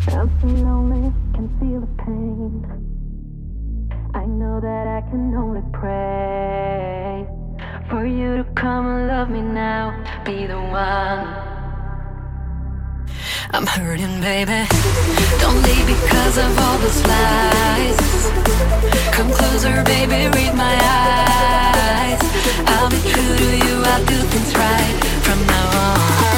I'm so lonely, can feel the pain. I know that I can only pray for you to come and love me now, be the one. I'm hurting, baby. Don't leave because of all those lies. Come closer, baby, read my eyes. I'll be true to you, I'll do things right from now on.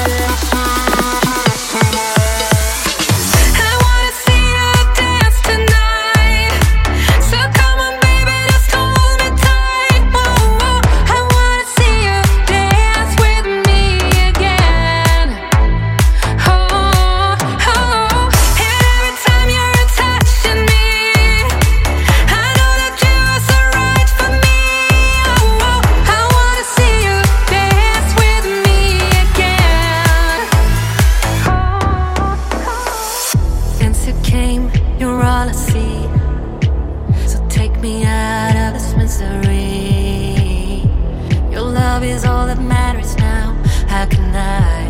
You're all I see, so take me out of this misery. Your love is all that matters now. How can I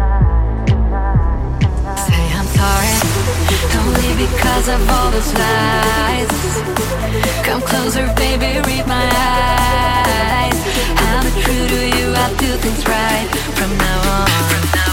say I'm sorry? Don't leave because of all those lies. Come closer, baby, read my eyes. I'll be true to you, I'll do things right from now on.